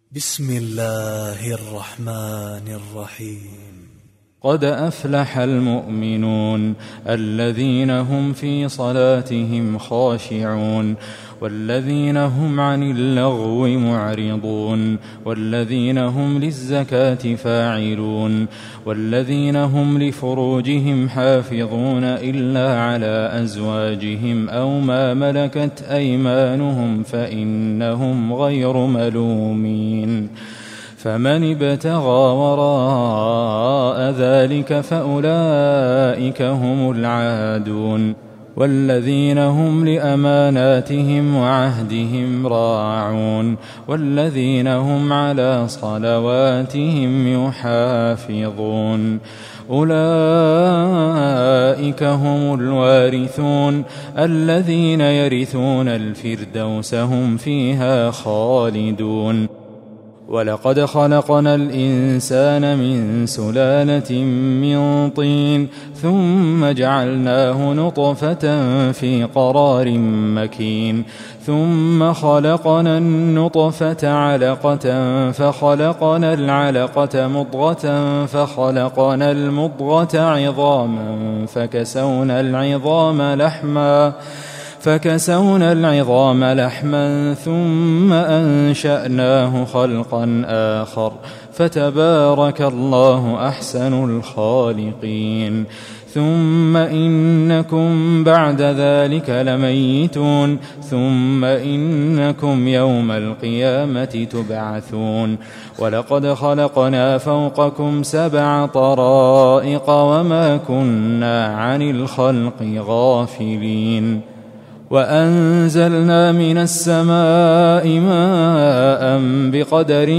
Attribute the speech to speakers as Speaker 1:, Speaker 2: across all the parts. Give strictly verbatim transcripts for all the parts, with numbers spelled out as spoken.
Speaker 1: بسم الله الرحمن الرحيم.
Speaker 2: قد أفلح المؤمنون الذين هم في صلاتهم خاشعون والذين هم عن اللغو معرضون والذين هم للزكاة فاعلون والذين هم لفروجهم حافظون إلا على أزواجهم أو ما ملكت أيمانهم فإنهم غير ملومين. فمن ابتغى وراء ذلك فأولئك هم العادون والذين هم لأماناتهم وعهدهم راعون والذين هم على صلواتهم يحافظون. أولئك هم الوارثون الذين يرثون الفردوس هم فيها خالدون. ولقد خلقنا الإنسان من سلالة من طين ثم جعلناه نطفة في قرار مكين ثم خلقنا النطفة علقة فخلقنا العلقة مضغة فخلقنا المضغة عظاما فكسونا العظام لحما فكسونا العظام لحما ثم أنشأناه خلقا آخر فتبارك الله أحسن الخالقين. ثم إنكم بعد ذلك لميتون ثم إنكم يوم القيامة تبعثون. ولقد خلقنا فوقكم سبع طرائق وما كنا عن الخلق غافلين. وأنزلنا من السماء ماء بقدر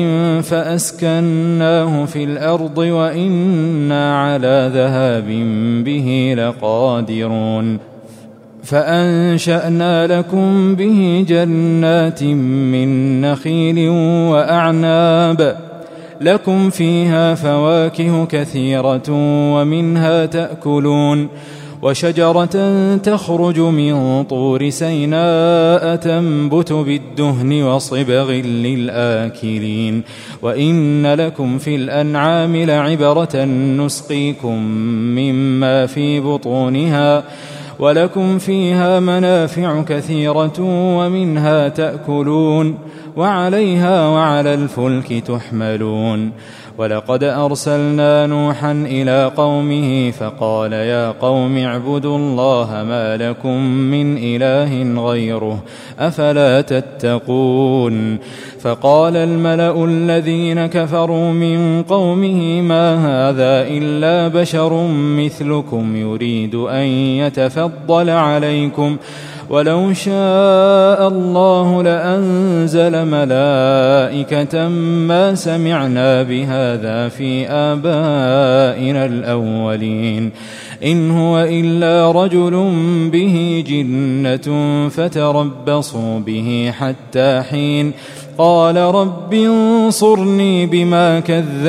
Speaker 2: فأسكناه في الأرض وإنا على ذهاب به لقادرون. فأنشأنا لكم به جنات من نخيل وأعناب لكم فيها فواكه كثيرة ومنها تأكلون. وشجرة تخرج من طور سيناء تنبت بالدهن وصبغ للآكلين. وإن لكم في الأنعام لعبرة نسقيكم مما في بطونها ولكم فيها منافع كثيرة ومنها تأكلون وعليها وعلى الفلك تحملون. ولقد أرسلنا نوحا إلى قومه فقال يا قوم اعبدوا الله ما لكم من إله غيره أفلا تتقون. فقال الملأ الذين كفروا من قومه ما هذا إلا بشر مثلكم يريد أن يتفضل عليكم ولو شاء الله لأنزل ملائكة ما سمعنا بهذا في آبائنا الأولين إن هو إلا رجل به جنة فتربصوا به حتى حين. قال رب انصرني بما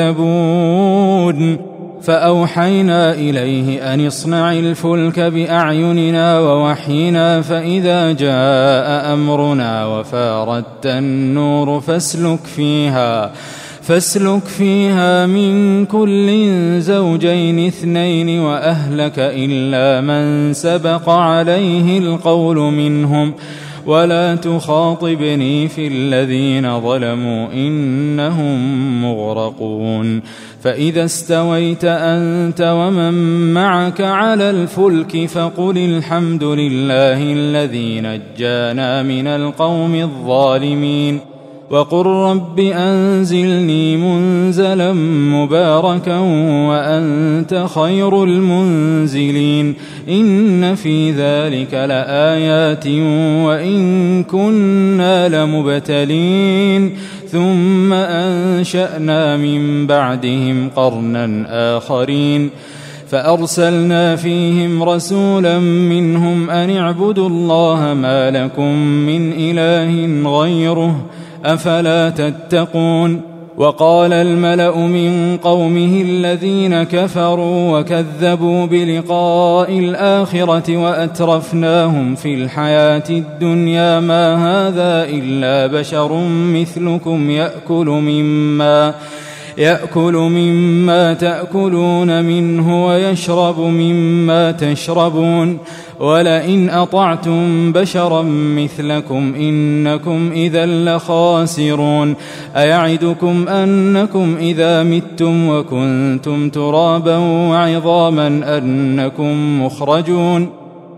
Speaker 2: كذبون. فأوحينا إليه أن اصنع الفلك بأعيننا ووحينا فإذا جاء أمرنا وفاردت النور فاسلك فيها فاسلك فيها من كل زوجين اثنين وأهلك إلا من سبق عليه القول منهم ولا تخاطبني في الذين ظلموا إنهم مغرقون. فإذا استويت أنت ومن معك على الفلك فقل الحمد لله الذي نجانا من القوم الظالمين وقل رب أنزلني منزلا مباركا وأنت خير المنزلين. إن في ذلك لآيات وإن كنا لمبتلين. ثم أنشأنا من بعدهم قرنا آخرين فأرسلنا فيهم رسولا منهم أن اعبدوا الله ما لكم من إله غيره أفلا تتقون. وقال الملأ من قومه الذين كفروا وكذبوا بلقاء الآخرة وأترفناهم في الحياة الدنيا ما هذا إلا بشر مثلكم يأكل مما يأكل مما تأكلون منه ويشرب مما تشربون ولئن أطعتم بشرا مثلكم إنكم إذا لخاسرون أيعدكم أنكم إذا متم وكنتم ترابا وعظاما أنكم مخرجون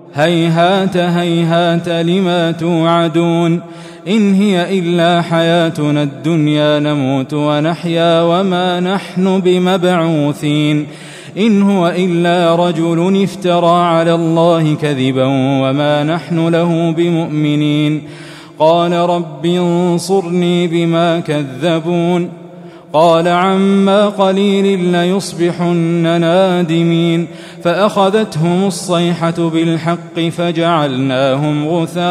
Speaker 2: هيهات هيهات لما توعدون إن هي إلا حياتنا الدنيا نموت ونحيا وما نحن بمبعوثين إن هو إلا رجل افترى على الله كذبا وما نحن له بمؤمنين قال رب انصرني بما كذبون قال عما قليل ليصبحن نادمين فأخذتهم الصيحة بالحق فجعلناهم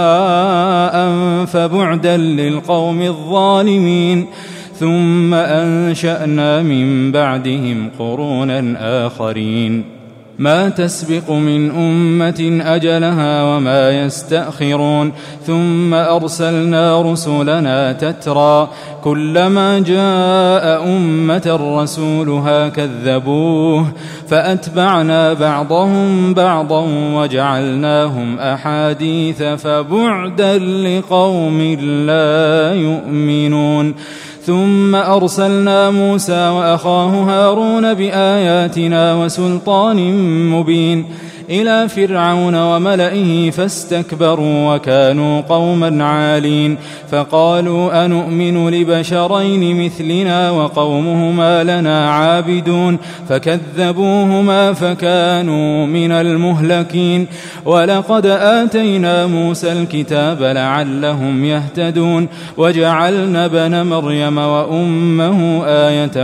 Speaker 2: غثاء فبعدا للقوم الظالمين ثم أنشأنا من بعدهم قرونا آخرين ما تسبق من أمة أجلها وما يستأخرون ثم أرسلنا رسلنا تترى كلما جاء أمة رسولها كذبوه فأتبعنا بعضهم بعضا وجعلناهم أحاديث فبعدا لقوم لا يؤمنون ثم أرسلنا موسى وأخاه هارون بآياتنا وسلطان مبين إلى فرعون وملئه فاستكبروا وكانوا قوما عالين فقالوا أنؤمن لبشرين مثلنا وقومهما لنا عابدون فكذبوهما فكانوا من المهلكين ولقد آتينا موسى الكتاب لعلهم يهتدون وجعلنا ابن مريم وأمه آية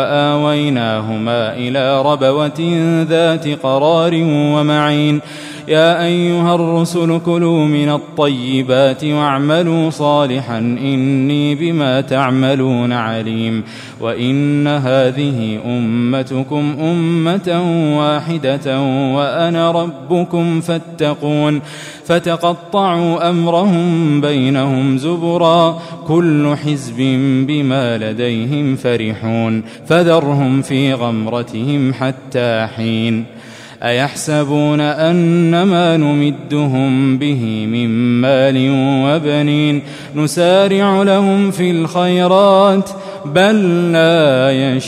Speaker 2: وآويناهما إلى ربوة ذات قرار ومعين يا أيها الرسل كلوا من الطيبات واعملوا صالحا إني بما تعملون عليم وإن هذه أمتكم أمة واحدة وأنا ربكم فاتقون فتقطعوا أمرهم بينهم زبرا كل حزب بما لديهم فرحون فذرهم في غمرتهم حتى حين أيحسبون أنما نمدهم به من مال وبنين نسارع لهم في الخيرات بل لا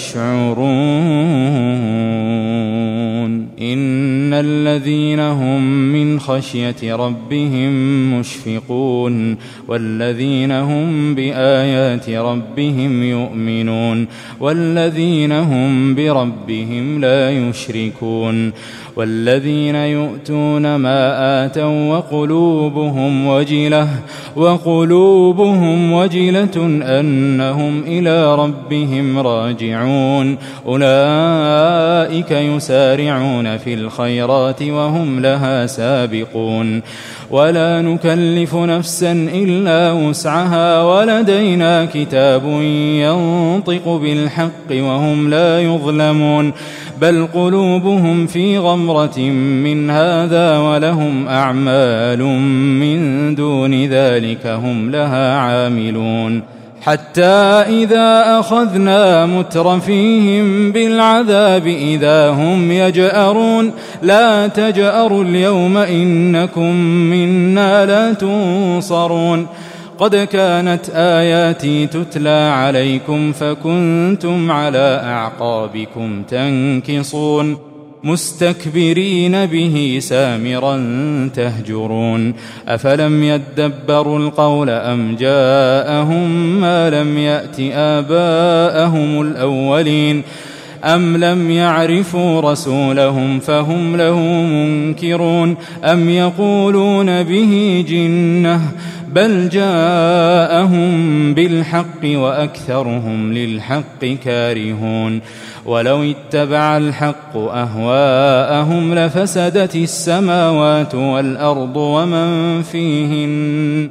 Speaker 2: يشعرون إن الذين هم من خشية ربهم مشفقون والذين هم بآيات ربهم يؤمنون والذين هم بربهم لا يشركون والذين يؤتون ما آتوا وقلوبهم وجلة وقلوبهم وجلة أنهم إلى ربهم راجعون أولئك يسارعون في الخيرات وهم لها سابقون ولا نكلف نفسا إلا وسعها ولدينا كتاب ينطق بالحق وهم لا يظلمون بل قلوبهم في غمرة من هذا ولهم أعمال من دون ذلك هم لها عاملون حتى إذا أخذنا مترفيهم بالعذاب إذا هم يجأرون لا تجأروا اليوم إنكم منا لا تنصرون قد كانت آياتي تتلى عليكم فكنتم على أعقابكم تنكصون مستكبرين به سامرا تهجرون أفلم يدبروا القول أم جاءهم ما لم يأت آباءهم الأولين أم لم يعرفوا رسولهم فهم له منكرون أم يقولون به جنة بل جاءهم بالحق وأكثرهم للحق كارهون ولو اتبع الحق أهواءهم لفسدت السماوات والأرض ومن فيهن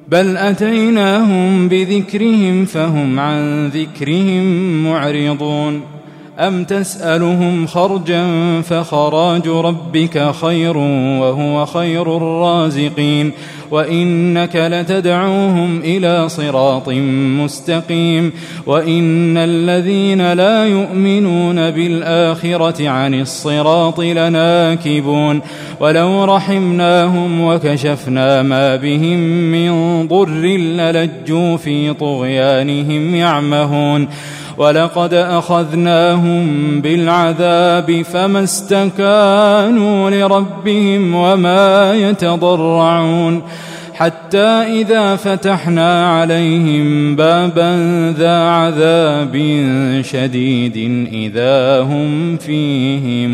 Speaker 2: بل أتيناهم بذكرهم فهم عن ذكرهم معرضون أم تسألهم خرجا فخراج ربك خير وهو خير الرازقين وإنك لتدعوهم إلى صراط مستقيم وإن الذين لا يؤمنون بالآخرة عن الصراط لناكبون ولو رحمناهم وكشفنا ما بهم من ضر للجوا في طغيانهم يعمهون ولقد أخذناهم بالعذاب فما استكانوا لربهم وما يتضرعون حتى إذا فتحنا عليهم بابا ذا عذاب شديد إذا هم فيه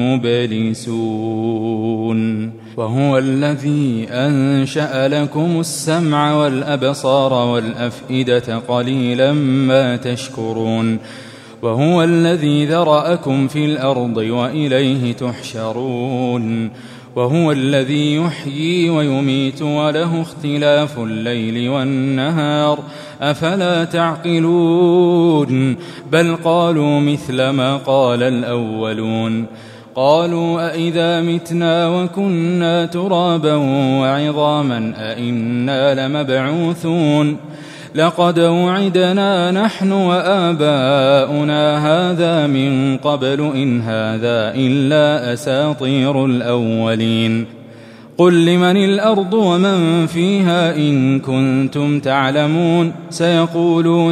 Speaker 2: مبلسون وهو الذي أنشأ لكم السمع والأبصار والأفئدة قليلا ما تشكرون وهو الذي ذرأكم في الأرض وإليه تحشرون وهو الذي يحيي ويميت وله اختلاف الليل والنهار أفلا تعقلون بل قالوا مثل ما قال الأولون قالوا أئذا متنا وكنا ترابا وعظاما أئنا لمبعوثون لقد وعدنا نحن وآباؤنا هذا من قبل إن هذا إلا أساطير الأولين قل لمن الأرض ومن فيها إن كنتم تعلمون سيقولون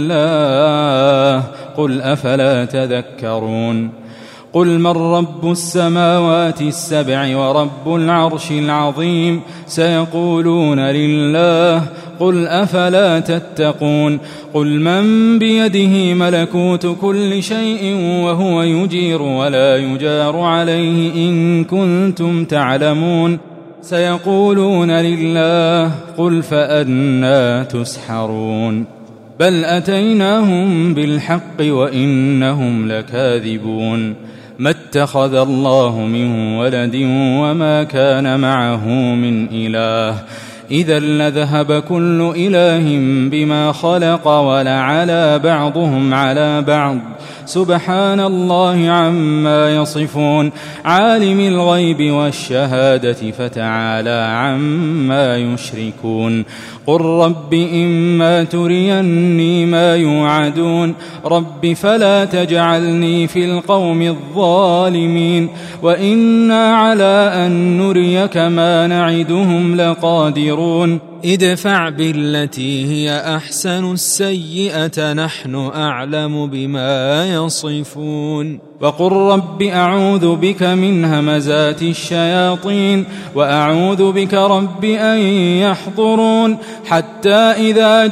Speaker 2: لله قل أفلا تذكرون قل من رب السماوات السبع ورب العرش العظيم سيقولون لله قل أفلا تتقون قل من بيده ملكوت كل شيء وهو يجير ولا يجار عليه إن كنتم تعلمون سيقولون لله قل فأنى تسحرون بل أتيناهم بالحق وإنهم لكاذبون ما اتخذ الله من ولد وما كان معه من إله إذا لذهب كل إله بما خلق ولعلى بعضهم على بعض سبحان الله عما يصفون عالم الغيب والشهادة فتعالى عما يشركون قل رب إما تريني ما يوعدون رب فلا تجعلني في القوم الظالمين وإنا على أن نريك ما نعدهم لقادرون ادفع بالتي هي أحسن السيئة نحن أعلم بما يصفون وقل رب أعوذ بك من همزات الشياطين وأعوذ بك رب أن يحضرون حتى إذا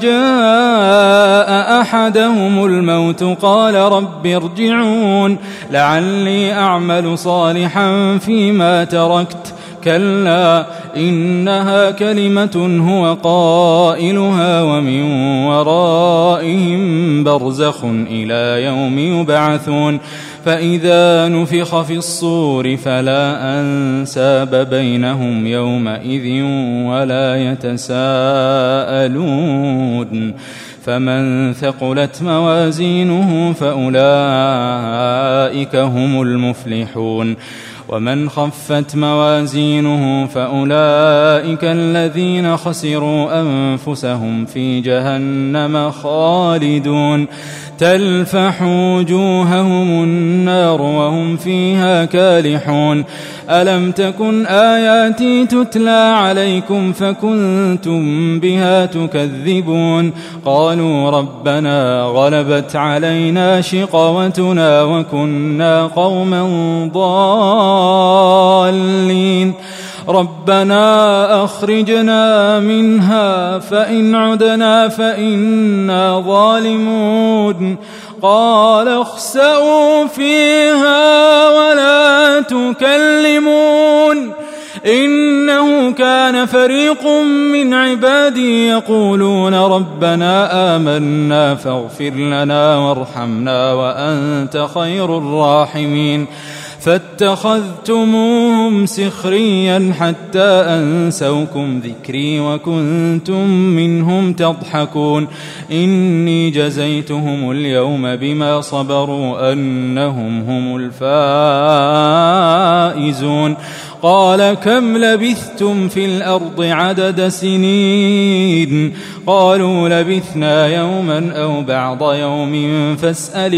Speaker 2: جاء أحدهم الموت قال رب ارجعون لعلي أعمل صالحا فيما تركت كلا إنها كلمة هو قائلها ومن ورائهم برزخ إلى يوم يبعثون فإذا نفخ في الصور فلا أنساب بينهم يومئذ ولا يتساءلون فمن ثقلت موازينه فأولئك هم المفلحون ومن خفت موازينه فأولئك الذين خسروا أنفسهم في جهنم خالدون تلفح وجوههم النار وهم فيها كالحون ألم تكن آياتي تتلى عليكم فكنتم بها تكذبون قالوا ربنا غلبت علينا شقوتنا وكنا قوما ضالين ربنا أخرجنا منها فإن عدنا فإنا ظالمون قال اخسئوا فيها ولا تكلمون إنه كان فريق من عبادي يقولون ربنا آمنا فاغفر لنا وارحمنا وأنت خير الراحمين فاتخذتموهم سخريا حتى أنسوكم ذكري وكنتم منهم تضحكون إني جزيتهم اليوم بما صبروا أنهم هم الفائزون قال كم لبثتم في الأرض عدد سنين قالوا لبثنا يوما أو بعض يوم فاسأل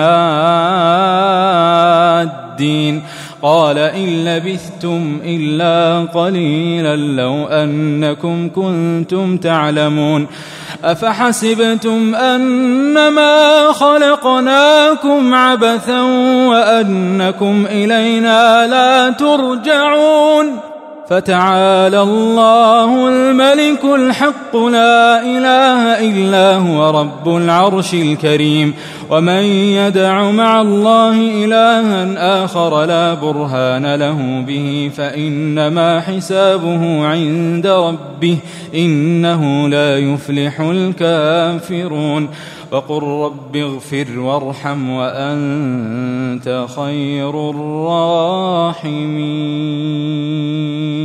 Speaker 2: العادين قال إن لبثتم إلا قليلا لو أنكم كنتم تعلمون أفحسبتم أنما خلقناكم عبثا وأنكم إلينا لا ترجعون فتعالى الله الملك الحق لا إله إلا هو رب العرش الكريم ومن يدع مع الله إلها آخر لا برهان له به فإنما حسابه عند ربه إنه لا يفلح الكافرون وقل رب اغفر وارحم وأنت خير الراحمين